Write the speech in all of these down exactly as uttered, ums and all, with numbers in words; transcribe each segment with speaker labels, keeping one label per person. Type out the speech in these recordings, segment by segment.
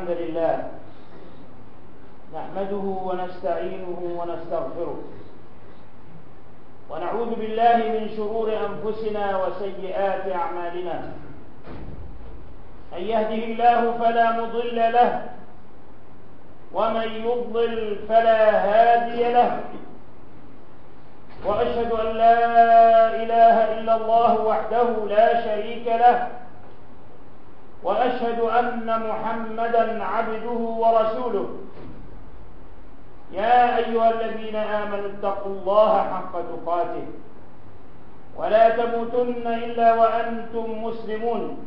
Speaker 1: الحمد لله نحمده ونستعينه ونستغفره ونعوذ بالله من شرور أنفسنا وسيئات أعمالنا. من يهده الله فلا مضل له ومن يضلل فلا هادي له، وأشهد أن لا إله إلا الله وحده لا شريك له، وأشهد أن محمدا عبده ورسوله. يا أيها الذين آمنوا اتقوا الله حق تقاته ولا تموتن إلا وأنتم مسلمون.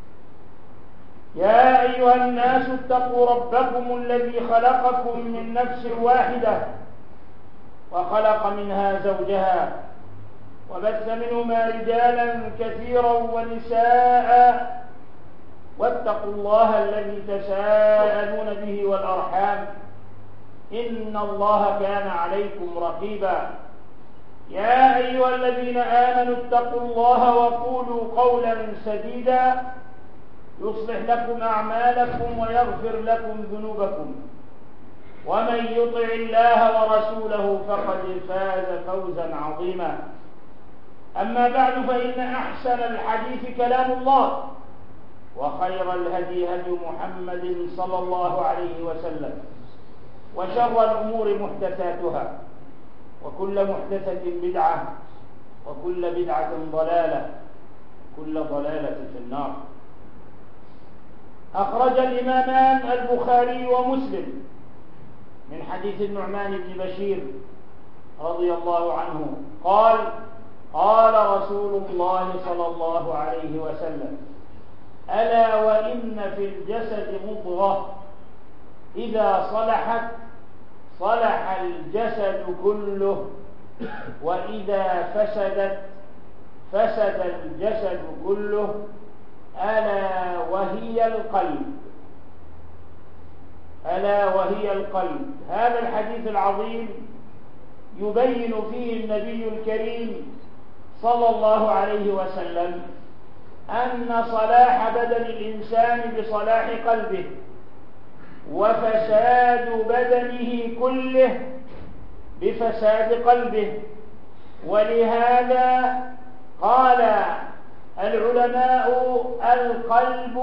Speaker 1: يا أيها الناس اتقوا ربكم الذي خلقكم من نفس واحدة وخلق منها زوجها وبث منهما رجالا كثيرا ونساء، واتقوا الله الذي تساءلون به والأرحام إن الله كان عليكم رقيبا. يا أيها الذين آمنوا اتقوا الله وقولوا قولا سديدا يصلح لكم أعمالكم ويغفر لكم ذنوبكم، ومن يطع الله ورسوله فقد فاز فوزا عظيما. أما بعد، فإن أحسن الحديث كلام الله، وخير الهدي هدي محمد صلى الله عليه وسلم، وشر الأمور محدثاتها، وكل محدثة بدعة، وكل بدعة ضلالة، كل ضلالة في النار. أخرج الإمامان البخاري ومسلم من حديث النعمان بن بشير رضي الله عنه قال: قال رسول الله صلى الله عليه وسلم: ألا وإن في الجسد مضغة إذا صلحت صلح الجسد كله، وإذا فسدت فسد الجسد كله، ألا وهي القلب. ألا وهي القلب. هذا الحديث العظيم يبين فيه النبي الكريم صلى الله عليه وسلم أن صلاح بدن الإنسان بصلاح قلبه، وفساد بدنه كله بفساد قلبه. ولهذا قال العلماء: القلب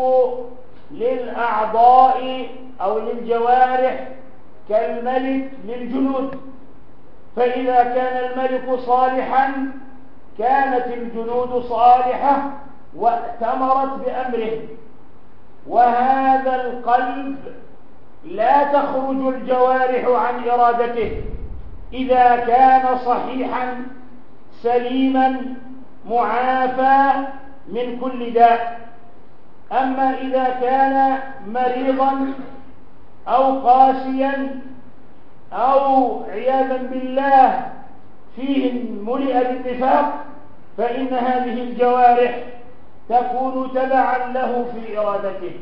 Speaker 1: للأعضاء أو للجوارح كالملك للجنود، فإذا كان الملك صالحا كانت الجنود صالحة واتمرت بأمره. وهذا القلب لا تخرج الجوارح عن إرادته إذا كان صحيحا سليما معافى من كل داء. أما إذا كان مريضا أو قاسيا أو عياذا بالله فيه ملئ بالنفاق، فإن هذه الجوارح تكون تبعا له في إرادته.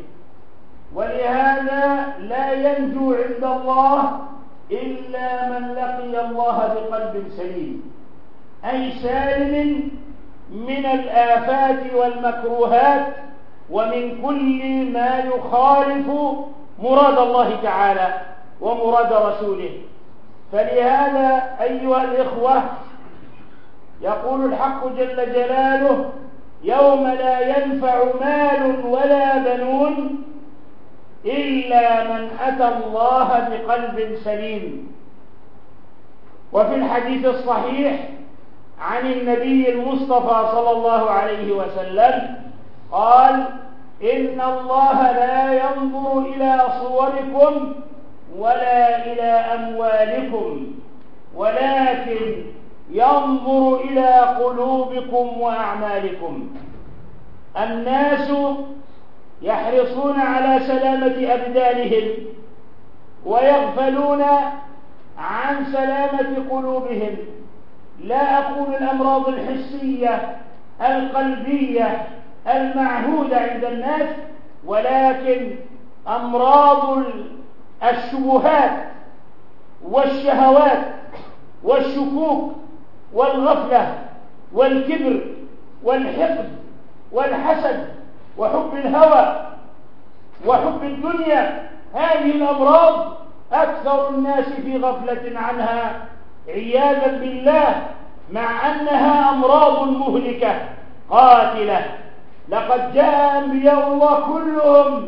Speaker 1: ولهذا لا ينجو عند الله إلا من لقي الله بقلب سليم، أي سالم من الآفات والمكروهات ومن كل ما يخالف مراد الله تعالى ومراد رسوله. فلهذا أيها الإخوة يقول الحق جل جلاله: يوم لا ينفع مال ولا بنون إلا من أتى الله بقلب سليم. وفي الحديث الصحيح عن النبي المصطفى صلى الله عليه وسلم قال: إن الله لا ينظر إلى صوركم ولا إلى أموالكم، ولكن ينظر إلى قلوبكم وأعمالكم. الناس يحرصون على سلامة أبدانهم ويغفلون عن سلامة قلوبهم. لا أقول الأمراض الحسية القلبية المعهودة عند الناس، ولكن أمراض الشبهات والشهوات والشكوك والغفلة والكبر والحقد والحسد وحب الهوى وحب الدنيا هذه الأمراض أكثر الناس في غفلة عنها عياذا بالله، مع أنها أمراض مهلكة قاتلة. لقد جاء أنبياء الله كلهم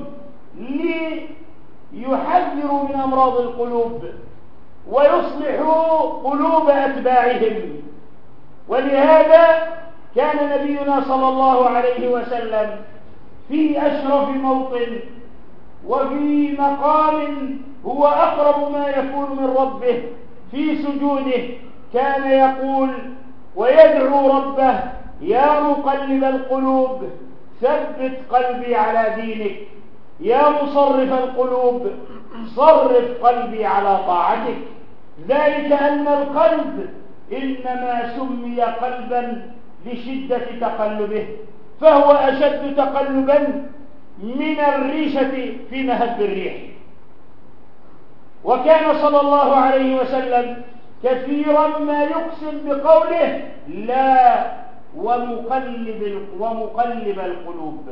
Speaker 1: ليحذروا من أمراض القلوب ويصلحوا قلوب أتباعهم، ولهذا كان نبينا صلى الله عليه وسلم في أشرف موطن وفي مقام هو أقرب ما يكون من ربه في سجوده كان يقول ويدعو ربه: يا مقلب القلوب ثبت قلبي على دينك، يا مصرف القلوب صرف قلبي على طاعتك. ذلك أن القلب إنما سمي قلبا لشدة تقلبه، فهو أشد تقلبا من الريشة في مهب الريح. وكان صلى الله عليه وسلم كثيرا ما يقسم بقوله: لا ومقلب ومقلب القلوب.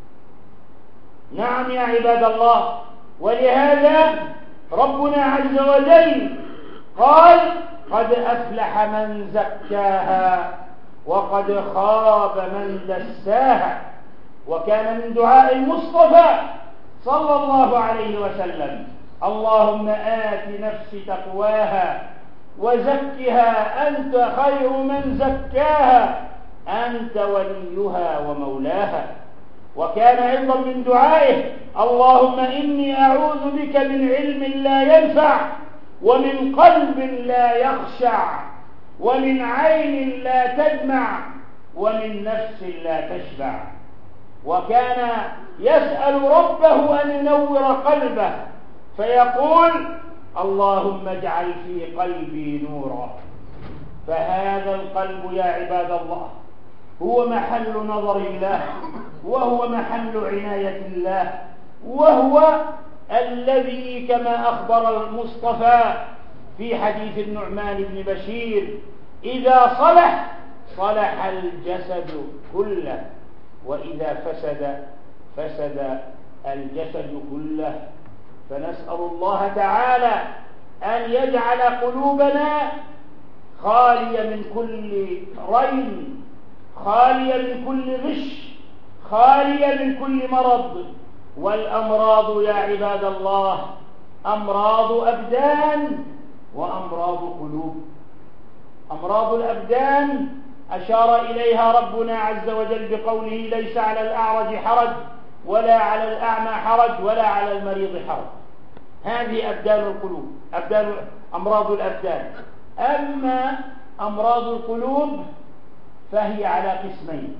Speaker 1: نعم يا عباد الله، ولهذا ربنا عز وجل قال: قد أفلح من زكاها وقد خاب من دساها. وكان من دعاء المصطفى صلى الله عليه وسلم: اللهم آت نفسي تقواها وزكها أنت خير من زكاها أنت وليها ومولاها. وكان أيضا من دعائه: اللهم إني أعوذ بك من علم لا ينفع ومن قلب لا يخشع ومن عين لا تدمع ومن نفس لا تشبع. وكان يسأل ربه أن ينور قلبه فيقول: اللهم اجعل في قلبي نورا. فهذا القلب يا عباد الله هو محل نظر الله، وهو محل عناية الله، وهو الذي كما أخبر المصطفى في حديث النعمان بن بشير: إذا صلح صلح الجسد كله، وإذا فسد فسد الجسد كله. فنسأل الله تعالى أن يجعل قلوبنا خالية من كل رين، خالية من كل غش، خالية من كل مرض. والأمراض يا عباد الله أمراض أبدان وأمراض قلوب. أمراض الأبدان أشار إليها ربنا عز وجل بقوله: ليس على الأعرج حرج ولا على الأعمى حرج ولا على المريض حرج. هذه أبدان القلوب، أبدان أمراض الأبدان. أما أمراض القلوب فهي على قسمين: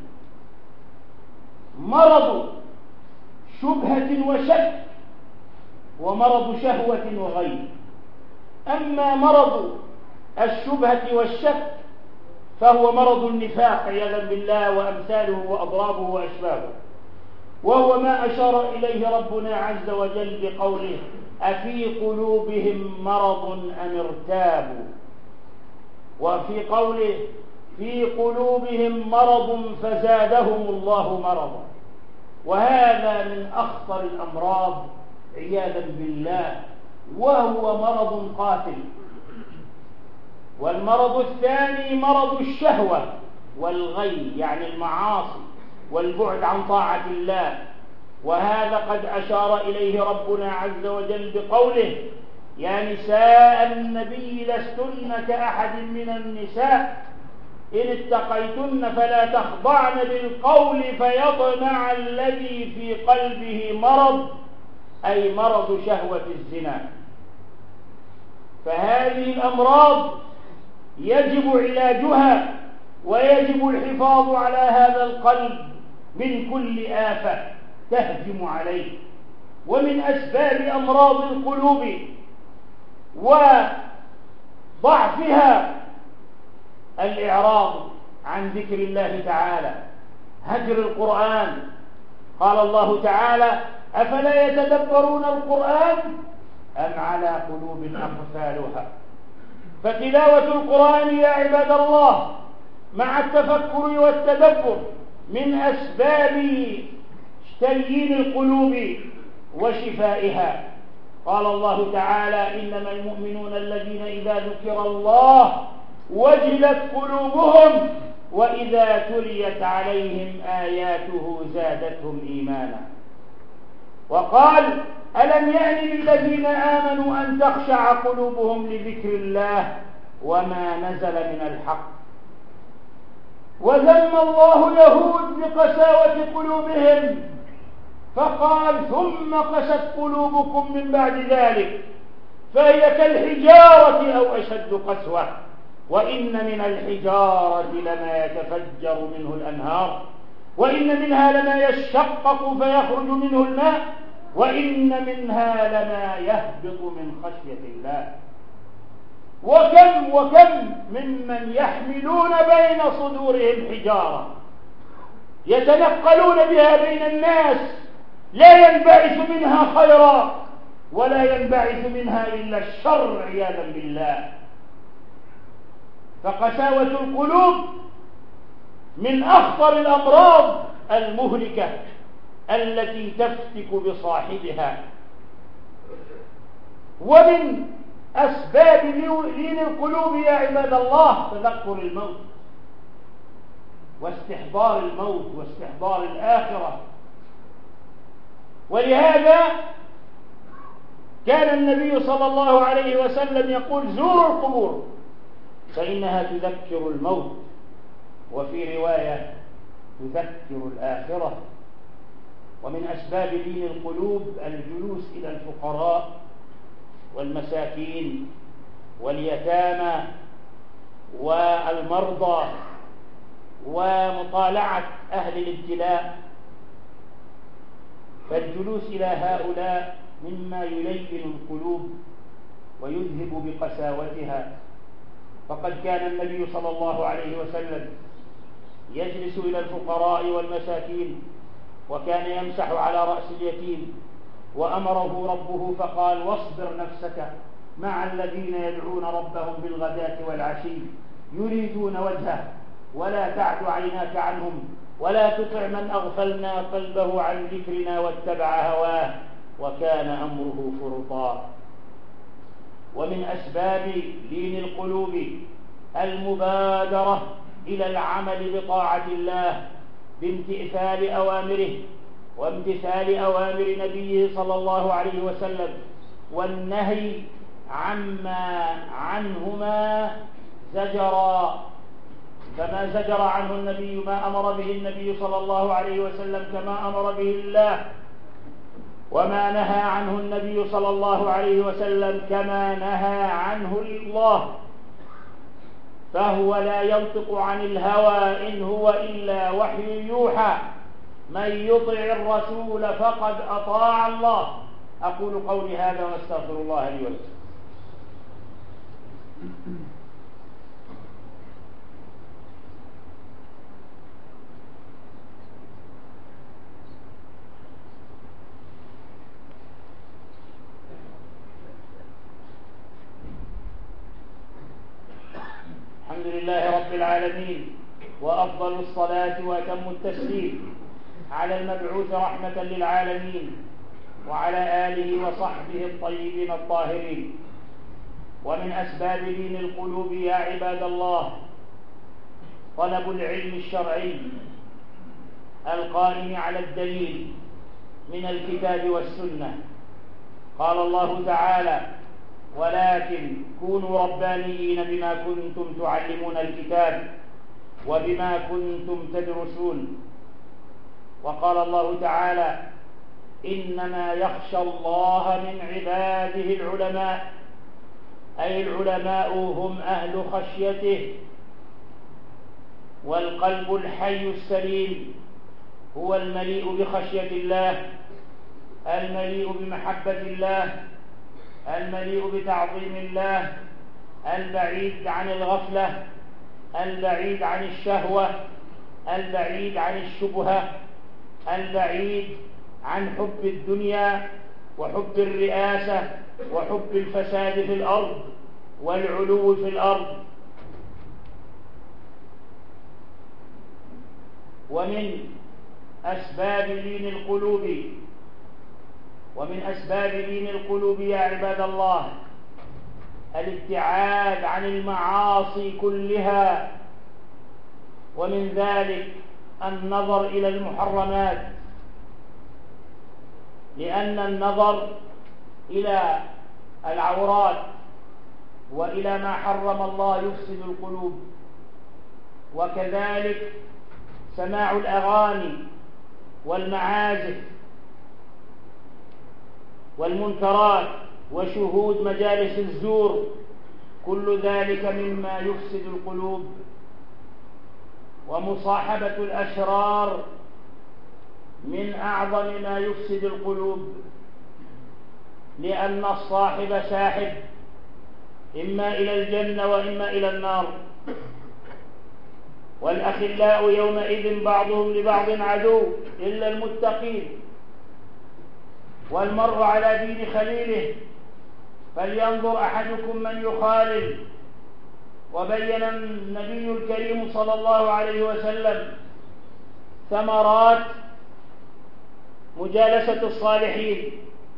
Speaker 1: مرض شبهة وشك، ومرض شهوة وغير. أما مرض الشبهة والشك فهو مرض النفاق عياذا بالله وأمثاله وأضرابه وأشباهه، وهو ما أشار إليه ربنا عز وجل بقوله: أفي قلوبهم مرض أم ارتابوا. وفي قوله: في قلوبهم مرض فزادهم الله مرضا. وهذا من أخطر الأمراض عياذا بالله، وهو مرض قاتل. والمرض الثاني مرض الشهوة والغي، يعني المعاصي والبعد عن طاعة الله. وهذا قد أشار إليه ربنا عز وجل بقوله: يا نساء النبي لستن كأحد من النساء إن اتقيتن فلا تخضعن بالقول فيطمع الذي في قلبه مرض، أي مرض شهوة الزنا. فهذه الأمراض يجب علاجها ويجب الحفاظ على هذا القلب من كل آفة تهجم عليه. ومن أسباب أمراض القلوب وضعفها الإعراض عن ذكر الله تعالى، هجر القرآن. قال الله تعالى: أفلا يتدبرون القرآن أم على قلوب أقفالها. فتلاوة القرآن يا عباد الله مع التفكر والتدبر من أسباب تليين القلوب وشفائها. قال الله تعالى: إنما المؤمنون الذين إذا ذكر الله وجلت قلوبهم وإذا تليت عليهم آياته زادتهم إيمانا. وقال: ألم يأن للذين آمنوا أن تخشع قلوبهم لذكر الله وما نزل من الحق. وذم الله اليهود بقساوة قلوبهم فقال: ثم قست قلوبكم من بعد ذلك فهي كالحجارة أو أشد قسوة وإن من الحجارة لما يتفجر منه الأنهار وإن منها لما يشقق فيخرج منه الماء وإن منها لما يهبط من خشية الله. وكم وكم ممن يحملون بين صدورهم حجارة يتنقلون بها بين الناس لا ينبعث منها خيرا ولا ينبعث منها إلا الشر عياذا بالله. فقساوة القلوب من أخطر الأمراض المهلكة التي تفتك بصاحبها. ومن أسباب لين القلوب يا عباد الله تذكر الموت واستحضار الموت واستحضار الآخرة. ولهذا كان النبي صلى الله عليه وسلم يقول: زوروا القبور فإنها تذكر الموت، وفي رواية تذكر الآخرة. ومن أسباب لين القلوب الجلوس إلى الفقراء والمساكين واليتامى والمرضى ومطالعة أهل الابتلاء. فالجلوس إلى هؤلاء مما يلين القلوب ويذهب بقساوتها. فقد كان النبي صلى الله عليه وسلم يجلس إلى الفقراء والمساكين وكان يمسح على رأس اليتيم، وأمره ربه فقال: واصبر نفسك مع الذين يدعون ربهم بالغداة والعشي يريدون وجهه ولا تعد عيناك عنهم ولا تطع من أغفلنا قلبه عن ذكرنا واتبع هواه وكان أمره فرطا. ومن أسباب لين القلوب المبادرة إلى العمل بطاعة الله بامتثال أوامره وامتثال أوامر نبيه صلى الله عليه وسلم والنهي عما عنهما زجرا، فما زجر عنه النبي ما أمر به النبي صلى الله عليه وسلم كما أمر به الله، وما نهى عنه النبي صلى الله عليه وسلم كما نهى عنه الله. فهو لا ينطق عن الهوى إن هو إلا وحي يوحى. من يطع الرسول فقد أطاع الله. أقول قولي هذا واستغفر الله لي ولكم. الحمد لله رب العالمين، وأفضل الصلاة وأتم التسليم على المبعوث رحمة للعالمين وعلى آله وصحبه الطيبين الطاهرين. ومن أسباب لين القلوب يا عباد الله طلب العلم الشرعي القائم على الدليل من الكتاب والسنة. قال الله تعالى: ولكن كونوا ربانيين بما كنتم تعلمون الكتاب وبما كنتم تدرسون. وقال الله تعالى: إنما يخشى الله من عباده العلماء، أي العلماء هم أهل خشيته. والقلب الحي السليم هو المليء بخشية الله، المليء بمحبة الله، المليء بتعظيم الله، البعيد عن الغفلة، البعيد عن الشهوة، البعيد عن الشبهة، البعيد عن حب الدنيا وحب الرئاسة وحب الفساد في الأرض والعلو في الأرض. ومن أسباب لين القلوب ومن أسباب لين القلوب يا عباد الله الابتعاد عن المعاصي كلها، ومن ذلك النظر إلى المحرمات، لأن النظر إلى العورات وإلى ما حرم الله يفسد القلوب، وكذلك سماع الأغاني والمعازف والمنكرات وشهود مجالس الزور، كل ذلك مما يفسد القلوب. ومصاحبة الأشرار من أعظم ما يفسد القلوب، لأن الصاحب ساحب إما إلى الجنة وإما إلى النار، والأخلاء يومئذ بعضهم لبعض عدو إلا المتقين، والمرء على دين خليله، فلينظر أحدكم من يخالل. وبين النبي الكريم صلى الله عليه وسلم ثمرات مجالسة الصالحين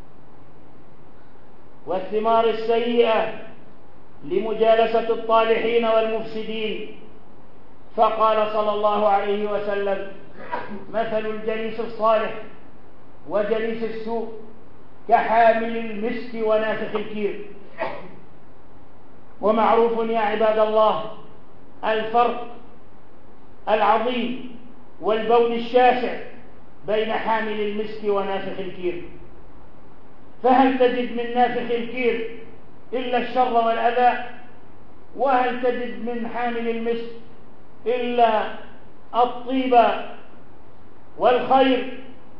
Speaker 1: والثمار السيئة لمجالسة الطالحين والمفسدين، فقال صلى الله عليه وسلم: مثل الجليس الصالح وجليس السوء كحامل المسك ونافخ الكير. ومعروف يا عباد الله الفرق العظيم والبون الشاسع بين حامل المسك ونافخ الكير، فهل تجد من نافخ الكير إلا الشر والأذى؟ وهل تجد من حامل المسك إلا الطيب والخير؟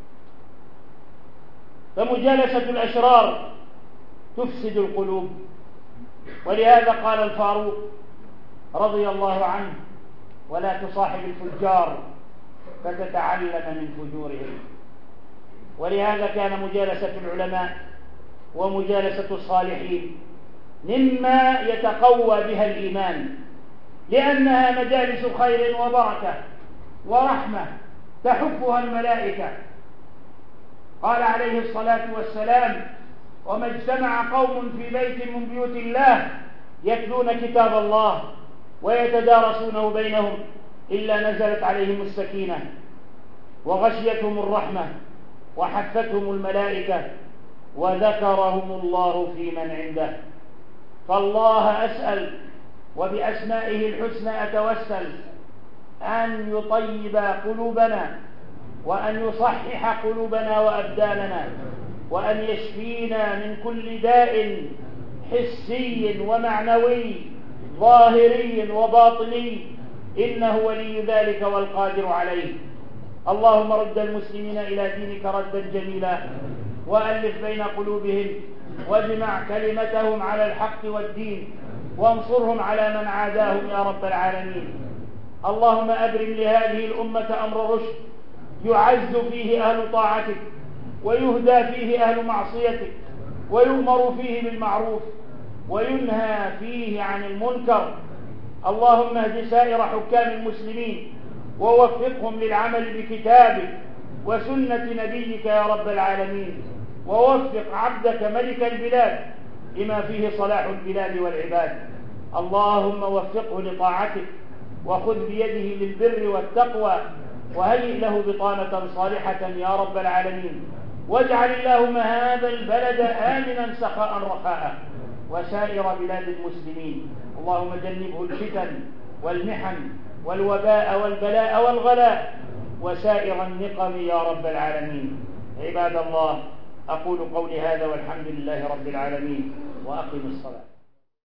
Speaker 1: فمجالسة الأشرار تفسد القلوب، ولهذا قال الفاروق رضي الله عنه: ولا تصاحب الفجار فتتعلم من فجورهم. ولهذا كان مجالسة العلماء ومجالسة الصالحين مما يتقوى بها الإيمان، لأنها مجالس خير وبركة ورحمة تحفها الملائكة. قال عليه الصلاة والسلام: وما اجتمع قوم في بيت من بيوت الله يتلون كتاب الله ويتدارسونه بينهم إلا نزلت عليهم السكينة وغشيتهم الرحمة وحفتهم الملائكة وذكرهم الله في من عنده. فالله أسأل وبأسمائه الحسنى أتوسل أن يطيب قلوبنا وأن يصحح قلوبنا وأبداننا، وأن يشفينا من كل داء حسي ومعنوي ظاهري وباطني، إنه ولي ذلك والقادر عليه. اللهم رد المسلمين إلى دينك ردا جميلا، وألف بين قلوبهم، واجمع كلمتهم على الحق والدين، وانصرهم على من عاداهم يا رب العالمين. اللهم أبرم لهذه الأمة أمر رشد يعز فيه أهل طاعتك ويهدى فيه أهل معصيتك، ويؤمر فيه بالمعروف وينهى فيه عن المنكر. اللهم اهد سائر حكام المسلمين ووفقهم للعمل بكتابك وسنة نبيك يا رب العالمين، ووفق عبدك ملك البلاد لما فيه صلاح البلاد والعباد. اللهم وفقه لطاعتك وخذ بيده للبر والتقوى، وهيئ له بطانة صالحة يا رب العالمين. واجعل اللهم هذا البلد آمنا سخاء رخاء وسائر بلاد المسلمين. اللهم جنبه الفتن والمحن والوباء والبلاء والغلاء وسائر النقم يا رب العالمين. عباد الله، أقول قولي هذا والحمد لله رب العالمين، وأقم الصلاة.